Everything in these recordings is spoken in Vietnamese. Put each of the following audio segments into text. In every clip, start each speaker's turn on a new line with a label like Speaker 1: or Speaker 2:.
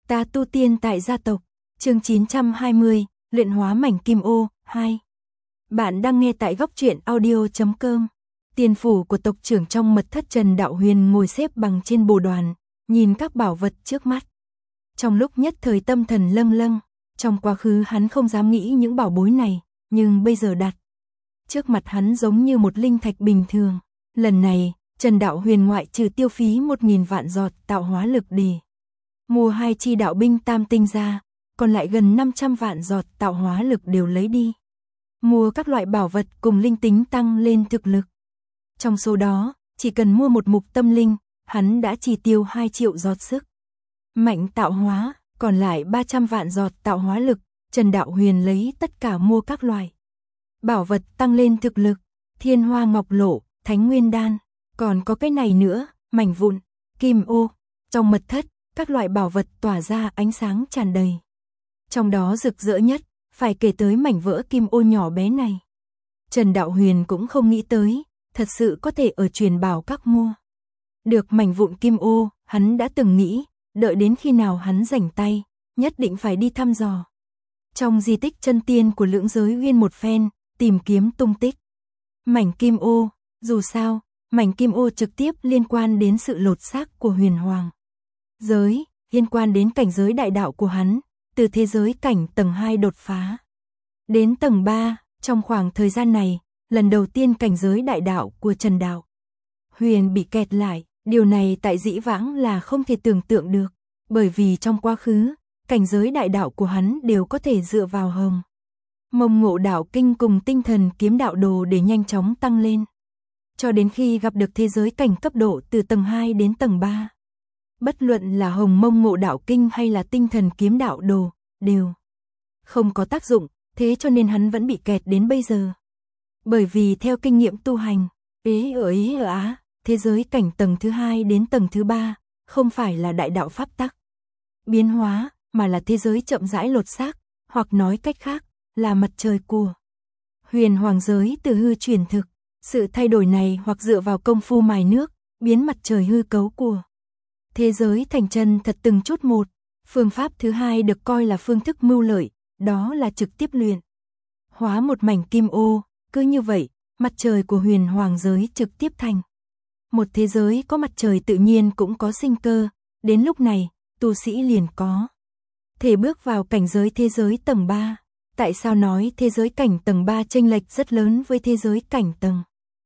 Speaker 1: Ta tu tiên tại gia tộc, chương 920, luyện hóa mảnh kim ô, 2. Bạn đang nghe tại góc truyện audio.com. Tiền phủ của tộc trưởng trong mật thất Trần Đạo Huyền ngồi xếp bằng trên bồ đoàn, nhìn các bảo vật trước mắt. Trong lúc nhất thời tâm thần lâng lâng, trong quá khứ hắn không dám nghĩ những bảo bối này, nhưng bây giờ đặt trước mặt hắn giống như một linh thạch bình thường. Lần này, Trần Đạo Huyền ngoại trừ tiêu phí 1.000 vạn giọt tạo hóa lực để mua 2 chi đạo binh tam tinh ra, còn lại gần 500 vạn giọt tạo hóa lực đều lấy đi. Mua các loại bảo vật cùng linh tính tăng lên thực lực. Trong số đó, chỉ cần mua một mục tâm linh, hắn đã chi tiêu 2 triệu giọt sức mạnh tạo hóa, còn lại 300 vạn giọt tạo hóa lực, Trần Đạo Huyền lấy tất cả mua các loại bảo vật tăng lên thực lực, Thiên Hoa Ngọc Lộ, Thánh Nguyên Đan, còn có cái này nữa, mảnh vụn, kim ô. Trong mật thất, các loại bảo vật tỏa ra ánh sáng tràn đầy. Trong đó rực rỡ nhất, phải kể tới mảnh vỡ kim ô nhỏ bé này. Trần Đạo Huyền cũng không nghĩ tới, thật sự có thể ở truyền bảo các mua được mảnh vụn kim ô, hắn đã từng nghĩ, đợi đến khi nào hắn rảnh tay, nhất định phải đi thăm dò trong di tích chân tiên của Lưỡng Giới Uyên một phen, tìm kiếm tung tích mảnh kim ô. Dù sao, mảnh kim ô trực tiếp liên quan đến sự lột xác của huyền hoàng giới, liên quan đến cảnh giới đại đạo của hắn, từ thế giới cảnh tầng 2 đột phá đến tầng 3, trong khoảng thời gian này, lần đầu tiên cảnh giới đại đạo của Trần Đạo Huyền bị kẹt lại, điều này tại dĩ vãng là không thể tưởng tượng được, bởi vì trong quá khứ, cảnh giới đại đạo của hắn đều có thể dựa vào Hồng Mông Ngộ Đạo Kinh cùng Tinh Thần Kiếm Đạo Đồ để nhanh chóng tăng lên. Cho đến khi gặp được thế giới cảnh cấp độ từ tầng 2 đến tầng 3. Bất luận là Hồng Mông Ngộ Đạo Kinh hay là Tinh Thần Kiếm Đạo Đồ, đều không có tác dụng, thế cho nên hắn vẫn bị kẹt đến bây giờ. Bởi vì theo kinh nghiệm tu hành, Ý ở Á, thế giới cảnh tầng thứ 2 đến tầng thứ 3, không phải là đại đạo pháp tắc biến hóa, mà là thế giới chậm rãi lột xác, hoặc nói cách khác, là mặt trời của huyền hoàng giới từ hư chuyển thực. Sự thay đổi này hoặc dựa vào công phu mài nước, biến mặt trời hư cấu của thế giới thành chân thật từng chút một. Phương pháp thứ hai được coi là phương thức mưu lợi, đó là trực tiếp luyện hóa một mảnh kim ô. Cứ như vậy, mặt trời của huyền hoàng giới trực tiếp thành một thế giới có mặt trời tự nhiên cũng có sinh cơ. Đến lúc này, tu sĩ liền có thể bước vào cảnh giới thế giới tầng 3. Tại sao nói thế giới cảnh tầng 3 chênh lệch rất lớn với thế giới cảnh tầng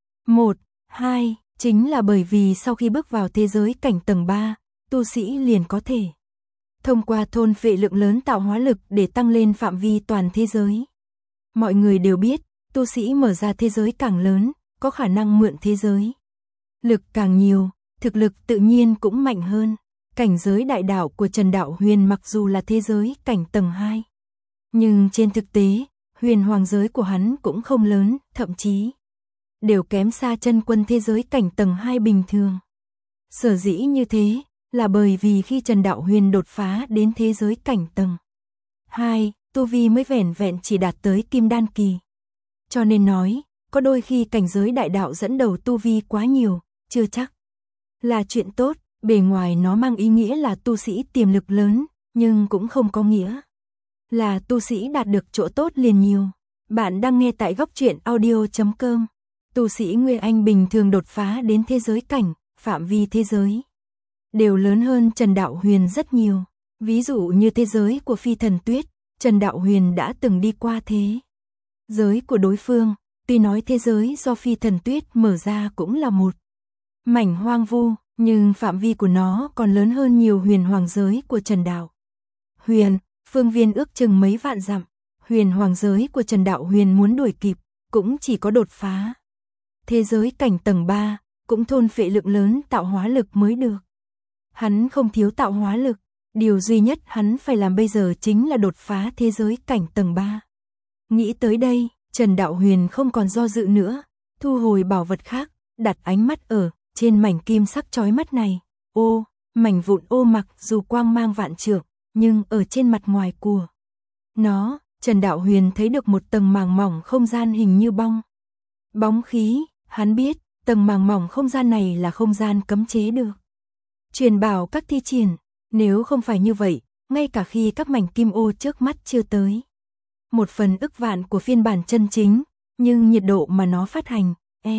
Speaker 1: 1, 2, chính là bởi vì sau khi bước vào thế giới cảnh tầng 3, tu sĩ liền có thể thông qua thôn phệ lượng lớn tạo hóa lực để tăng lên phạm vi toàn thế giới. Mọi người đều biết, tu sĩ mở ra thế giới càng lớn, có khả năng mượn thế giới lực càng nhiều, thực lực tự nhiên cũng mạnh hơn. Cảnh giới đại đạo của Trần Đạo Huyền mặc dù là thế giới cảnh tầng 2, nhưng trên thực tế, huyền hoàng giới của hắn cũng không lớn, thậm chí đều kém xa chân quân thế giới cảnh tầng 2 bình thường. Sở dĩ như thế, là bởi vì khi Trần Đạo Huyền đột phá đến thế giới cảnh tầng 2, tu vi mới vẻn vẹn chỉ đạt tới kim đan kỳ. Cho nên nói, có đôi khi cảnh giới đại đạo dẫn đầu tu vi quá nhiều, chưa chắc là chuyện tốt. Bề ngoài nó mang ý nghĩa là tu sĩ tiềm lực lớn, nhưng cũng không có nghĩa là tu sĩ đạt được chỗ tốt liền nhiều. Bạn đang nghe tại góc truyện audio.com. Tu sĩ Nguyên Anh bình thường đột phá đến thế giới cảnh, phạm vi thế giới đều lớn hơn Trần Đạo Huyền rất nhiều. Ví dụ như thế giới của Phi Thần Tuyết, Trần Đạo Huyền đã từng đi qua thế giới của đối phương. Tuy nói thế giới do Phi Thần Tuyết mở ra cũng là một mảnh hoang vu, nhưng phạm vi của nó còn lớn hơn nhiều huyền hoàng giới của Trần Đạo Huyền, phương viên ước chừng mấy vạn dặm. Huyền hoàng giới của Trần Đạo Huyền muốn đuổi kịp, cũng chỉ có đột phá thế giới cảnh tầng 3, cũng thôn phệ lượng lớn tạo hóa lực mới được. Hắn không thiếu tạo hóa lực, điều duy nhất hắn phải làm bây giờ chính là đột phá thế giới cảnh tầng 3. Nghĩ tới đây, Trần Đạo Huyền không còn do dự nữa, thu hồi bảo vật khác, đặt ánh mắt ở trên mảnh kim sắc chói mắt này. Ô, mảnh vụn ô mặc dù quang mang vạn trượng, nhưng ở trên mặt ngoài của nó, Trần Đạo Huyền thấy được một tầng màng mỏng không gian hình như bóng khí. Hắn biết, tầng màng mỏng không gian này là không gian cấm chế được truyền bảo các thi triển. Nếu không phải như vậy, ngay cả khi các mảnh kim ô trước mắt chưa tới 1/1000 của phiên bản chân chính, nhưng nhiệt độ mà nó phát hành,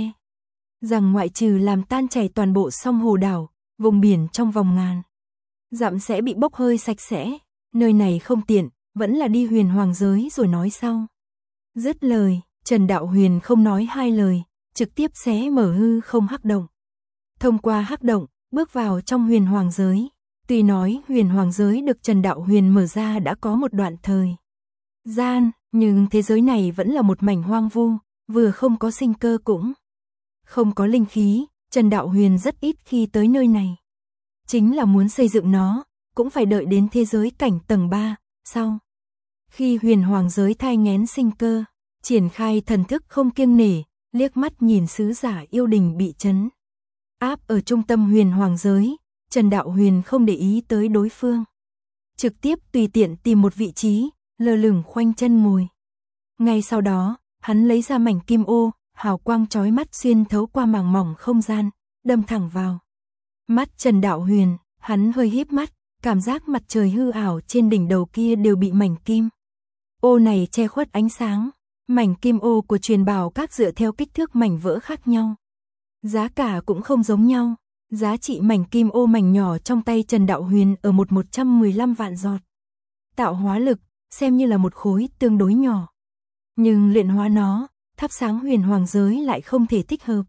Speaker 1: rằng ngoại trừ làm tan chảy toàn bộ song hồ đảo, vùng biển trong vòng ngàn dặm sẽ bị bốc hơi sạch sẽ, nơi này không tiện, vẫn là đi huyền hoàng giới rồi nói sau. Dứt lời, Trần Đạo Huyền không nói hai lời, trực tiếp xé mở hư không hắc động. Thông qua hắc động, bước vào trong huyền hoàng giới. Tuy nói huyền hoàng giới được Trần Đạo Huyền mở ra đã có một đoạn thời gian, nhưng thế giới này vẫn là một mảnh hoang vu, vừa không có sinh cơ cũng không có linh khí, Trần Đạo Huyền rất ít khi tới nơi này. Chính là muốn xây dựng nó, cũng phải đợi đến thế giới cảnh tầng 3, sau. Khi huyền hoàng giới thai nghén sinh cơ, triển khai thần thức không kiêng nể, liếc mắt nhìn sứ giả yêu đình bị trấn áp ở trung tâm huyền hoàng giới, Trần Đạo Huyền không để ý tới đối phương. Trực tiếp tùy tiện tìm một vị trí, lơ lửng khoanh chân ngồi. Ngay sau đó, hắn lấy ra mảnh kim ô, hào quang chói mắt xuyên thấu qua màng mỏng không gian, đâm thẳng vào mắt Trần Đạo Huyền, hắn hơi híp mắt, cảm giác mặt trời hư ảo trên đỉnh đầu kia đều bị mảnh kim ô này che khuất ánh sáng. Mảnh kim ô của truyền bảo các dựa theo kích thước mảnh vỡ khác nhau, giá cả cũng không giống nhau. Giá trị mảnh kim ô mảnh nhỏ trong tay Trần Đạo Huyền ở 115 vạn giọt tạo hóa lực, xem như là một khối tương đối nhỏ. Nhưng luyện hóa nó, thắp sáng huyền hoàng giới lại không thể thích hợp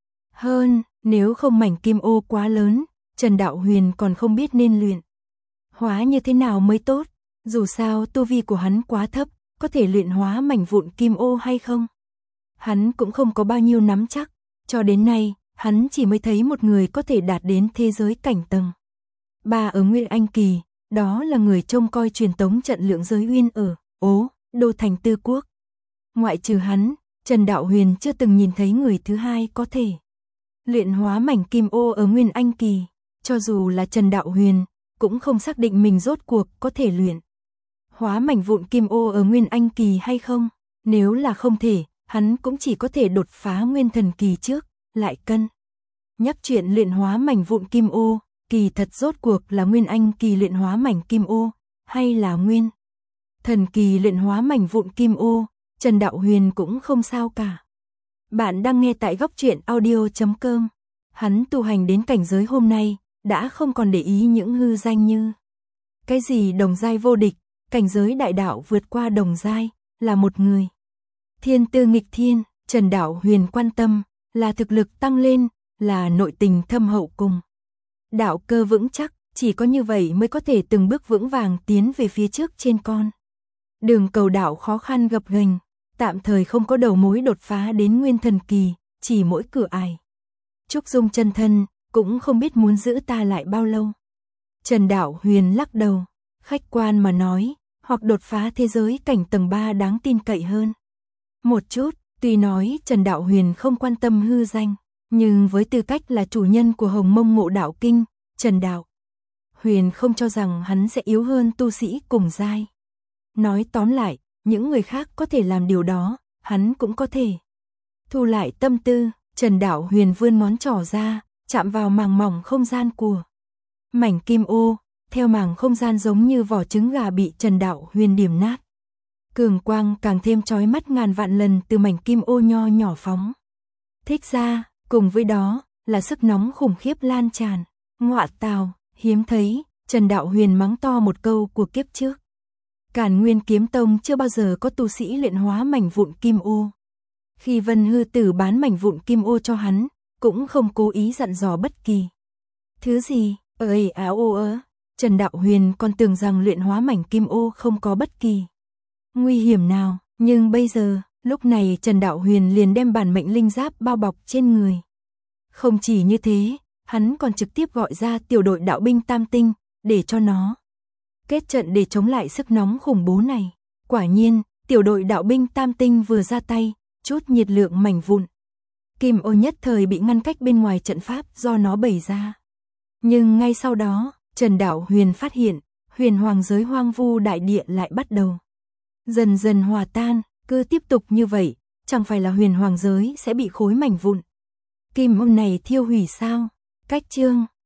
Speaker 1: hơn, nếu không mảnh kim ô quá lớn, Trần Đạo Huyền còn không biết nên luyện hóa như thế nào mới tốt. Dù sao tu vi của hắn quá thấp, có thể luyện hóa mảnh vụn kim ô hay không? Hắn cũng không có bao nhiêu nắm chắc, cho đến nay, hắn chỉ mới thấy một người có thể đạt đến thế giới cảnh tầng 3 ở Nguyên Anh Kỳ, đó là người trông coi truyền tống trận lượng giới uyên ở Đô Thành Tư Quốc. Ngoại trừ hắn, Trần Đạo Huyền chưa từng nhìn thấy người thứ hai có thể luyện hóa mảnh kim ô ở Nguyên Anh Kỳ. Cho dù là Trần Đạo Huyền, cũng không xác định mình rốt cuộc có thể luyện hóa mảnh vụn kim ô ở Nguyên Anh Kỳ hay không. Nếu là không thể, hắn cũng chỉ có thể đột phá Nguyên Thần Kỳ trước, lại cân nhắc chuyện luyện hóa mảnh vụn kim ô. Kỳ thật rốt cuộc là Nguyên Anh Kỳ luyện hóa mảnh kim ô, hay là Nguyên Thần Kỳ luyện hóa mảnh vụn kim ô, Trần Đạo Huyền cũng không sao cả. Bạn đang nghe tại góc truyện audio.com. Hắn tu hành đến cảnh giới hôm nay, đã không còn để ý những hư danh như cái gì đồng giai vô địch, cảnh giới đại đạo vượt qua đồng giai, là một người thiên tư nghịch thiên. Trần Đạo Huyền quan tâm là thực lực tăng lên, là nội tình thâm hậu cùng đạo cơ vững chắc, chỉ có như vậy mới có thể từng bước vững vàng tiến về phía trước trên con đường cầu đạo khó khăn gập ghềnh. Tạm thời không có đầu mối đột phá đến Nguyên Thần Kỳ, chỉ mỗi cửa ải Trúc Dung chân thân, cũng không biết muốn giữ ta lại bao lâu. Trần Đạo Huyền lắc đầu, khách quan mà nói, hoặc đột phá thế giới cảnh tầng 3 đáng tin cậy hơn một chút. Tuy nói Trần Đạo Huyền không quan tâm hư danh, nhưng với tư cách là chủ nhân của Hồng Mông Ngộ Đạo Kinh, Trần Đạo Huyền không cho rằng hắn sẽ yếu hơn tu sĩ cùng giai. Nói tóm lại, những người khác có thể làm điều đó, hắn cũng có thể. Thu lại tâm tư, Trần Đạo Huyền vươn ngón trỏ ra, chạm vào màng mỏng không gian của mảnh kim ô, theo màng không gian giống như vỏ trứng gà bị Trần Đạo Huyền điểm nát. Cường quang càng thêm chói mắt ngàn vạn lần từ mảnh kim ô nho nhỏ phóng thích ra, cùng với đó là sức nóng khủng khiếp lan tràn. Ngọa tào, hiếm thấy, Trần Đạo Huyền mắng to một câu của kiếp trước. Càn Nguyên Kiếm Tông chưa bao giờ có tu sĩ luyện hóa mảnh vụn kim ô. Khi Vân Hư Tử bán mảnh vụn kim ô cho hắn, cũng không cố ý dặn dò bất kỳ thứ gì. Trần Đạo Huyền còn tưởng rằng luyện hóa mảnh kim ô không có bất kỳ nguy hiểm nào, nhưng bây giờ, lúc này Trần Đạo Huyền liền đem bản mệnh linh giáp bao bọc trên người. Không chỉ như thế, hắn còn trực tiếp gọi ra tiểu đội đạo binh Tam Tinh, để cho nó kết trận để chống lại sức nóng khủng bố này. Quả nhiên, tiểu đội đạo binh Tam Tinh vừa ra tay, chút nhiệt lượng mảnh vụn kim ô nhất thời bị ngăn cách bên ngoài trận pháp do nó bày ra. Nhưng ngay sau đó, Trần Đạo Huyền phát hiện, huyền hoàng giới hoang vu đại địa lại bắt đầu dần dần hòa tan. Cứ tiếp tục như vậy, chẳng phải là huyền hoàng giới sẽ bị khối mảnh vụn kim ô này thiêu hủy sao? Cách chương